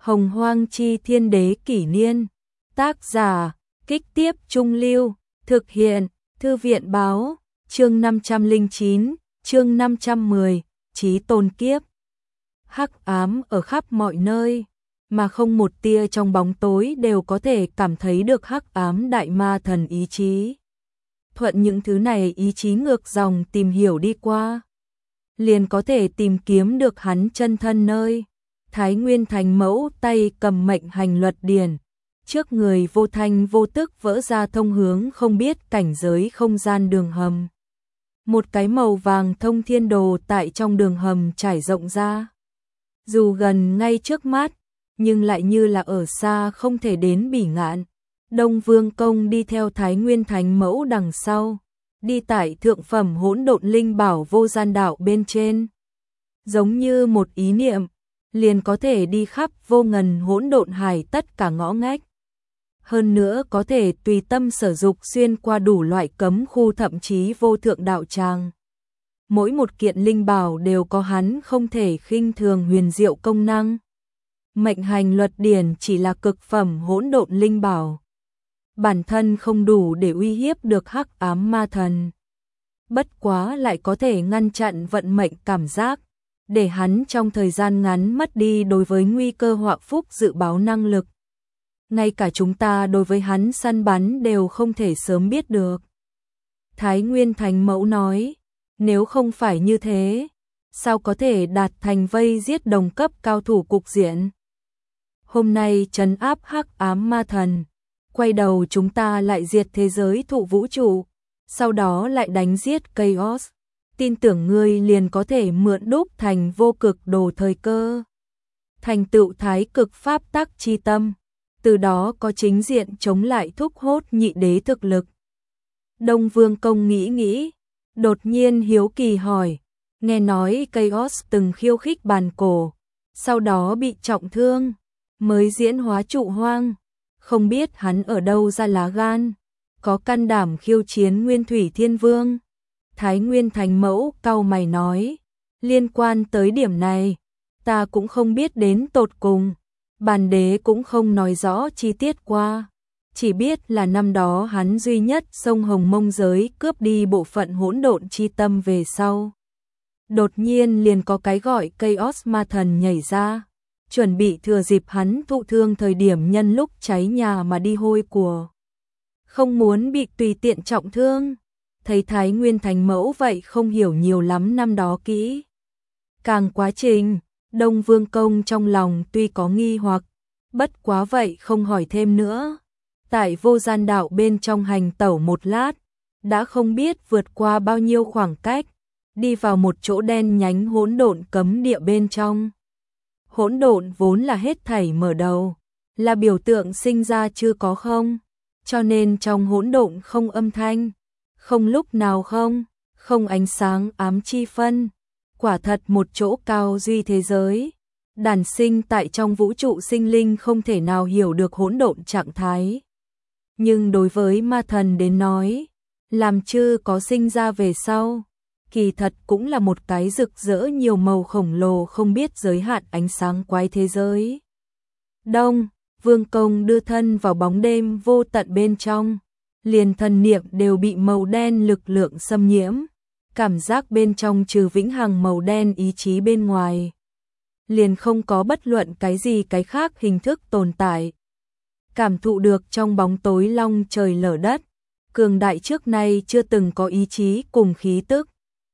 Hồng Hoang Chi Thiên Đế Kỷ Niên. Tác giả, Kích Tiếp Trung Lưu. Thực hiện, Thư viện Báo. Chương 509, chương 510, Chí Tôn Kiếp. Hắc ám ở khắp mọi nơi, mà không một tia trong bóng tối đều có thể cảm thấy được hắc ám đại ma thần ý chí. Thuận những thứ này ý chí ngược dòng tìm hiểu đi qua, liền có thể tìm kiếm được hắn chân thân nơi. Thái Nguyên Thánh Mẫu tay cầm mệnh hành luật điển, trước người vô thanh vô tức vỡ ra thông hướng không biết cảnh giới không gian đường hầm. Một cái màu vàng thông thiên đồ tại trong đường hầm trải rộng ra. Dù gần ngay trước mắt, nhưng lại như là ở xa không thể đến bỉ ngạn. Đông Vương Công đi theo Thái Nguyên Thánh Mẫu đằng sau, đi tại thượng phẩm hỗn độn linh bảo vô gian đạo bên trên. Giống như một ý niệm, liền có thể đi khắp vô ngần hỗn độn hải tất cả ngõ ngách. Hơn nữa có thể tùy tâm sở dục xuyên qua đủ loại cấm khu thậm chí vô thượng đạo tràng. Mỗi một kiện linh bảo đều có hắn không thể khinh thường huyền diệu công năng. Mệnh hành luật điển chỉ là cực phẩm hỗn độn linh bảo. Bản thân không đủ để uy hiếp được hắc ám ma thần. Bất quá lại có thể ngăn chặn vận mệnh cảm giác, để hắn trong thời gian ngắn mất đi đối với nguy cơ họa phúc dự báo năng lực. Ngay cả chúng ta đối với hắn săn bắn đều không thể sớm biết được. Thái Nguyên Thánh Mẫu nói, nếu không phải như thế, sao có thể đạt thành vây giết đồng cấp cao thủ cục diện. Hôm nay trấn áp hắc ám ma thần, quay đầu chúng ta lại diệt thế giới thụ vũ trụ, sau đó lại đánh giết Chaos. Tin tưởng ngươi liền có thể mượn đúc thành vô cực đồ thời cơ, thành tựu thái cực pháp tắc chi tâm, từ đó có chính diện chống lại thúc hốt nhị đế thực lực. Đông Vương Công nghĩ, đột nhiên hiếu kỳ hỏi, nghe nói Chaos từng khiêu khích bàn cổ, sau đó bị trọng thương, mới diễn hóa trụ hoang, không biết hắn ở đâu ra lá gan, có can đảm khiêu chiến Nguyên Thủy Thiên Vương. Thái Nguyên Thánh Mẫu cau mày nói, liên quan tới điểm này, ta cũng không biết đến tột cùng, bản đế cũng không nói rõ chi tiết qua, chỉ biết là năm đó hắn duy nhất xông Hồng Mông giới cướp đi bộ phận hỗn độn chi tâm về sau. Đột nhiên liền có cái gọi Chaos ma thần nhảy ra, chuẩn bị thừa dịp hắn thụ thương thời điểm nhân lúc cháy nhà mà đi hôi của. Không muốn bị tùy tiện trọng thương. Thấy Thái Nguyên Thánh Mẫu vậy không hiểu nhiều lắm năm đó kỹ càng quá trình, Đông Vương Công trong lòng tuy có nghi hoặc, bất quá vậy không hỏi thêm nữa. Tại vô gian đạo bên trong hành tẩu một lát, đã không biết vượt qua bao nhiêu khoảng cách, đi vào một chỗ đen nhánh hỗn độn cấm địa bên trong. Hỗn độn vốn là hết thảy mở đầu, là biểu tượng sinh ra chưa có không, cho nên trong hỗn độn không âm thanh, không lúc nào không ánh sáng ám chi phân, quả thật một chỗ cao duy thế giới. Đản sinh tại trong vũ trụ sinh linh không thể nào hiểu được hỗn độn trạng thái. Nhưng đối với ma thần đến nói, làm chư có sinh ra về sau, kỳ thật cũng là một cái rực rỡ nhiều màu khổng lồ không biết giới hạn ánh sáng quái thế giới. Đông Vương Công đưa thân vào bóng đêm vô tận bên trong, liền thần niệm đều bị màu đen lực lượng xâm nhiễm, cảm giác bên trong trừ vĩnh hằng màu đen ý chí bên ngoài, liền không có bất luận cái gì cái khác hình thức tồn tại. Cảm thụ được trong bóng tối long trời lở đất, cường đại trước nay chưa từng có ý chí cùng khí tức.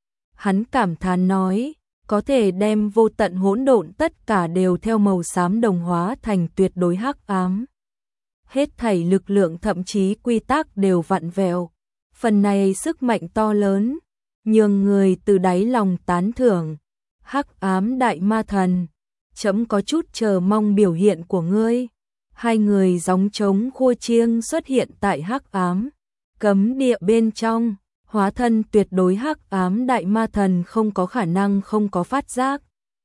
Hắn cảm thán nói, có thể đem vô tận hỗn độn tất cả đều theo màu xám đồng hóa thành tuyệt đối hắc ám. Hết thảy lực lượng thậm chí quy tắc đều vặn vẹo. Phần này sức mạnh to lớn, nhường người từ đáy lòng tán thưởng. Hắc ám đại ma thần, chấm có chút chờ mong biểu hiện của ngươi. Hai người gióng trống khua chiêng xuất hiện tại hắc ám cấm địa bên trong, hóa thân tuyệt đối hắc ám đại ma thần không có khả năng không có phát giác.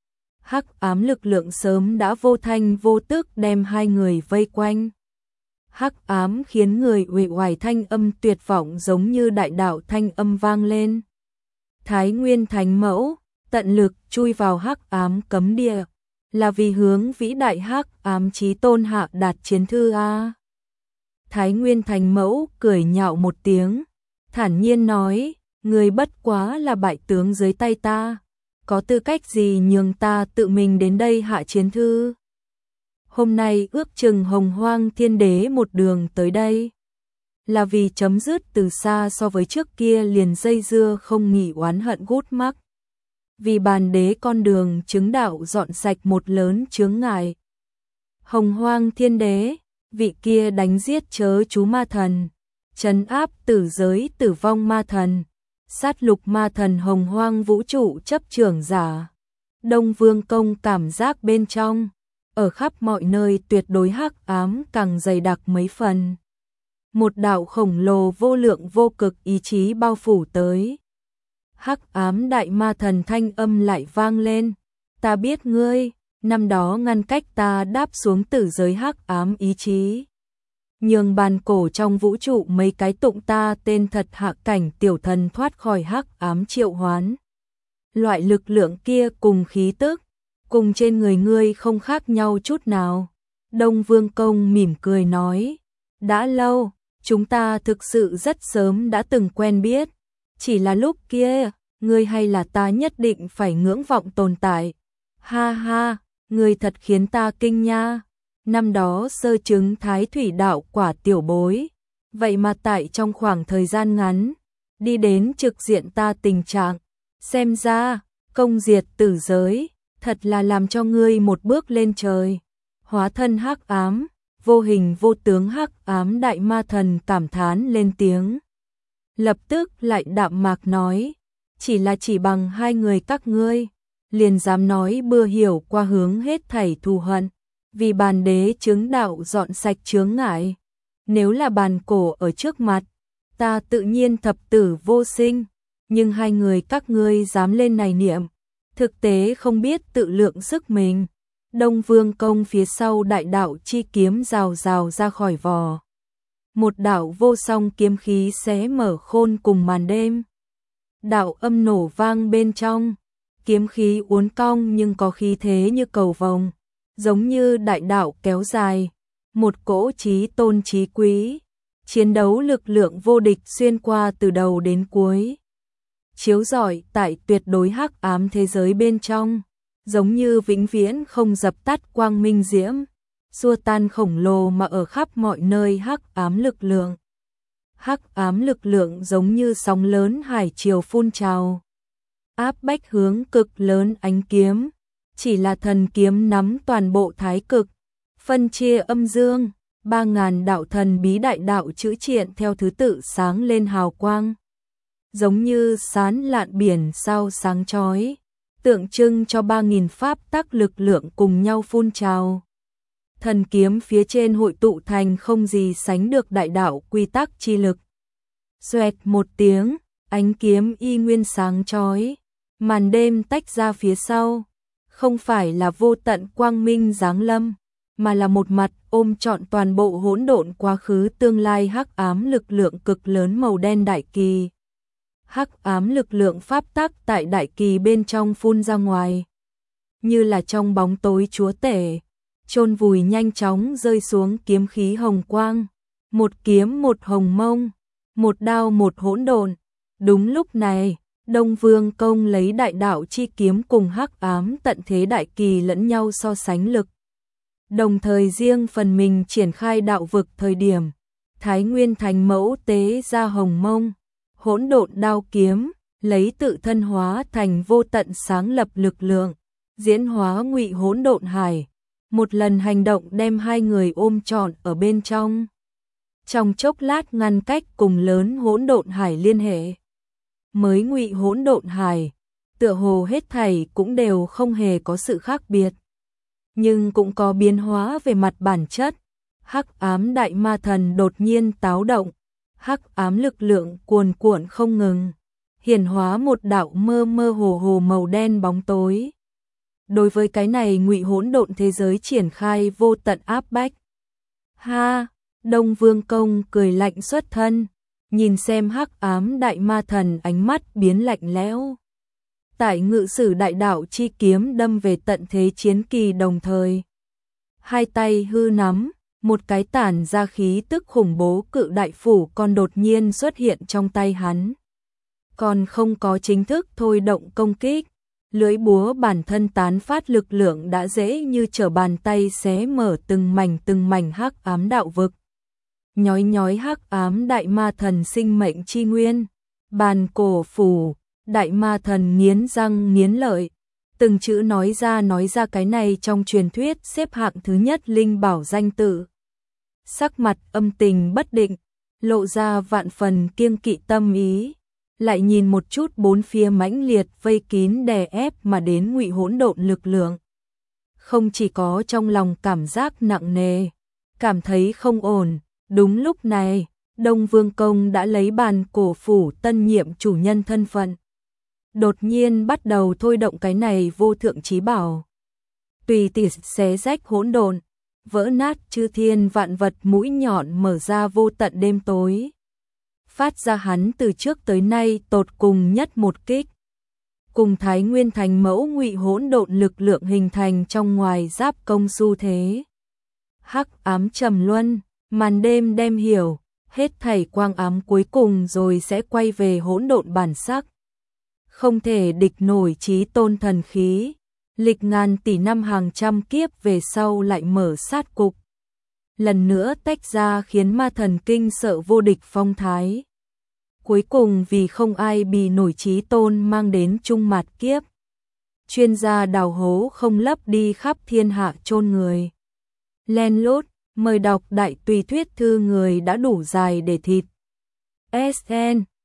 Hắc ám lực lượng sớm đã vô thanh vô tức đem hai người vây quanh. Hắc ám khiến người uể oải thanh âm tuyệt vọng giống như đại đạo thanh âm vang lên. Thái Nguyên Thánh Mẫu tận lực chui vào hắc ám cấm địa, là vì hướng vĩ đại hắc ám chí tôn hạ đạt chiến thư a. Thái Nguyên Thành Mẫu cười nhạo một tiếng, thản nhiên nói, người bất quá là bại tướng dưới tay ta, có tư cách gì nhường ta tự mình đến đây hạ chiến thư. Hôm nay ước chừng Hồng Hoang Thiên Đế một đường tới đây, là vì chấm dứt từ xa so với trước kia liền dây dưa không nghỉ oán hận gút mắc. Vì bàn đế con đường chứng đạo dọn sạch một lớn chướng ngại. Hồng Hoang Thiên Đế, vị kia đánh giết chớ chú ma thần, trấn áp tử giới tử vong ma thần, sát lục ma thần Hồng Hoang vũ trụ chấp trưởng giả. Đông Vương Công cảm giác bên trong, ở khắp mọi nơi tuyệt đối hắc ám càng dày đặc mấy phần. Một đạo khổng lồ vô lượng vô cực ý chí bao phủ tới. Hắc ám đại ma thần thanh âm lại vang lên, ta biết ngươi, năm đó ngăn cách ta đáp xuống tử giới hắc ám ý chí. Nhường bàn cổ trong vũ trụ mấy cái tụng ta tên thật hạ cảnh tiểu thần thoát khỏi hắc ám triệu hoán. Loại lực lượng kia cùng khí tức, cùng trên người ngươi không khác nhau chút nào. Đông Vương Công mỉm cười nói, đã lâu, chúng ta thực sự rất sớm đã từng quen biết, chỉ là lúc kia, ngươi hay là ta nhất định phải ngưỡng vọng tồn tại. Ha ha, ngươi thật khiến ta kinh nha. Năm đó sơ chứng thái thủy đạo quả tiểu bối, vậy mà tại trong khoảng thời gian ngắn, đi đến trực diện ta tình trạng, xem ra, công diệt tử giới, thật là làm cho ngươi một bước lên trời. Hóa thân hắc ám, vô hình vô tướng hắc ám đại ma thần cảm thán lên tiếng. Lập tức lại đạm mạc nói, chỉ bằng hai người các ngươi, liền dám nói bừa hiểu qua hướng hết thảy thù hận, vì bàn đế chứng đạo dọn sạch chướng ngại. Nếu là bàn cổ ở trước mặt, ta tự nhiên thập tử vô sinh, nhưng hai người các ngươi dám lên này niệm, thực tế không biết tự lượng sức mình. Đông Vương Công phía sau đại đạo chi kiếm rào rào ra khỏi vò. Một đạo vô song kiếm khí xé mở khôn cùng màn đêm. Đạo âm nổ vang bên trong, kiếm khí uốn cong nhưng có khí thế như cầu vồng, giống như đại đạo kéo dài, một cỗ chí tôn chí quý, chiến đấu lực lượng vô địch xuyên qua từ đầu đến cuối. Chiếu rọi tại tuyệt đối hắc ám thế giới bên trong, giống như vĩnh viễn không dập tắt quang minh diễm, xua tan khổng lồ mà ở khắp mọi nơi hắc ám lực lượng. Hắc ám lực lượng giống như sóng lớn hải triều phun trào, áp bách hướng cực lớn ánh kiếm, chỉ là thần kiếm nắm toàn bộ thái cực, phân chia âm dương, 3000 đạo thần bí đại đạo chữ triện theo thứ tự sáng lên hào quang, giống như sán lạn biển sao sáng chói, tượng trưng cho 3000 pháp tắc lực lượng cùng nhau phun trào. Thần kiếm phía trên hội tụ thành không gì sánh được đại đạo quy tắc chi lực. Xoẹt một tiếng, ánh kiếm y nguyên sáng chói, màn đêm tách ra phía sau, không phải là vô tận quang minh giáng lâm, mà là một mặt ôm trọn toàn bộ hỗn độn quá khứ tương lai hắc ám lực lượng cực lớn màu đen đại kỳ. Hắc ám lực lượng pháp tắc tại đại kỳ bên trong phun ra ngoài, như là trong bóng tối chúa tể, chôn vùi nhanh chóng rơi xuống kiếm khí hồng quang, một kiếm một hồng mông, một đao một hỗn độn. Đúng lúc này, Đông Vương Công lấy đại đạo chi kiếm cùng hắc ám tận thế đại kỳ lẫn nhau so sánh lực. Đồng thời riêng phần mình triển khai đạo vực thời điểm, Thái Nguyên Thành Mẫu tế ra hồng mông, hỗn độn đao kiếm, lấy tự thân hóa thành vô tận sáng lập lực lượng, diễn hóa ngụy hỗn độn hải, một lần hành động đem hai người ôm trọn ở bên trong. Trong chốc lát ngăn cách cùng lớn hỗn độn hải liên hệ. Mới ngụy hỗn độn hải, tựa hồ hết thảy cũng đều không hề có sự khác biệt, nhưng cũng có biến hóa về mặt bản chất. Hắc ám đại ma thần đột nhiên táo động, hắc ám lực lượng cuồn cuộn không ngừng, hiển hóa một đạo mơ mơ hồ hồ màu đen bóng tối. Đối với cái này ngụy hỗn độn thế giới triển khai vô tận áp bách. Ha, Đông Vương Công cười lạnh xuất thân, nhìn xem hắc ám đại ma thần ánh mắt biến lạnh lẽo. Tại ngự sử đại đạo chi kiếm đâm về tận thế chiến kỳ đồng thời. Hai tay hư nắm, một cái tản ra khí tức khủng bố cự đại phủ còn đột nhiên xuất hiện trong tay hắn. Còn không có chính thức thôi động công kích, lưỡi búa bản thân tán phát lực lượng đã dễ như trở bàn tay xé mở từng mảnh hắc ám đạo vực. Nhói nhói hắc ám đại ma thần sinh mệnh chi nguyên, bàn cổ phủ, đại ma thần nghiến răng nghiến lợi, từng chữ nói ra cái này trong truyền thuyết xếp hạng thứ nhất linh bảo danh tự. Sắc mặt âm tình bất định, lộ ra vạn phần kiêng kỵ tâm ý, lại nhìn một chút bốn phía mãnh liệt vây kín đè ép mà đến ngụy hỗn độn lực lượng. Không chỉ có trong lòng cảm giác nặng nề, cảm thấy không ổn, đúng lúc này, Đông Vương Công đã lấy bàn cổ phủ tân nhiệm chủ nhân thân phận. Đột nhiên bắt đầu thôi động cái này vô thượng chí bảo. Tùy tỉ xé rách hỗn độn, vỡ nát chư thiên vạn vật mũi nhọn mở ra vô tận đêm tối. Phát ra hắn từ trước tới nay tột cùng nhất một kích. Cùng Thái Nguyên thành mẫu ngụy hỗn độn lực lượng hình thành trong ngoài giáp công xu thế. Hắc ám trầm luân, màn đêm đem hiểu, hết thảy quang ám cuối cùng rồi sẽ quay về hỗn độn bản sắc. Không thể địch nổi chí tôn thần khí, lịch ngàn tỷ năm hàng trăm kiếp về sau lại mở sát cục. Lần nữa tách ra khiến ma thần kinh sợ vô địch phong thái. Cuối cùng vì không ai bì nổi chí tôn mang đến chung mạt kiếp. Chuyên gia đào hố không lấp đi khắp thiên hạ chôn người. Len lút, mời đọc đại tùy thuyết thư người đã đủ dài để thịt. SN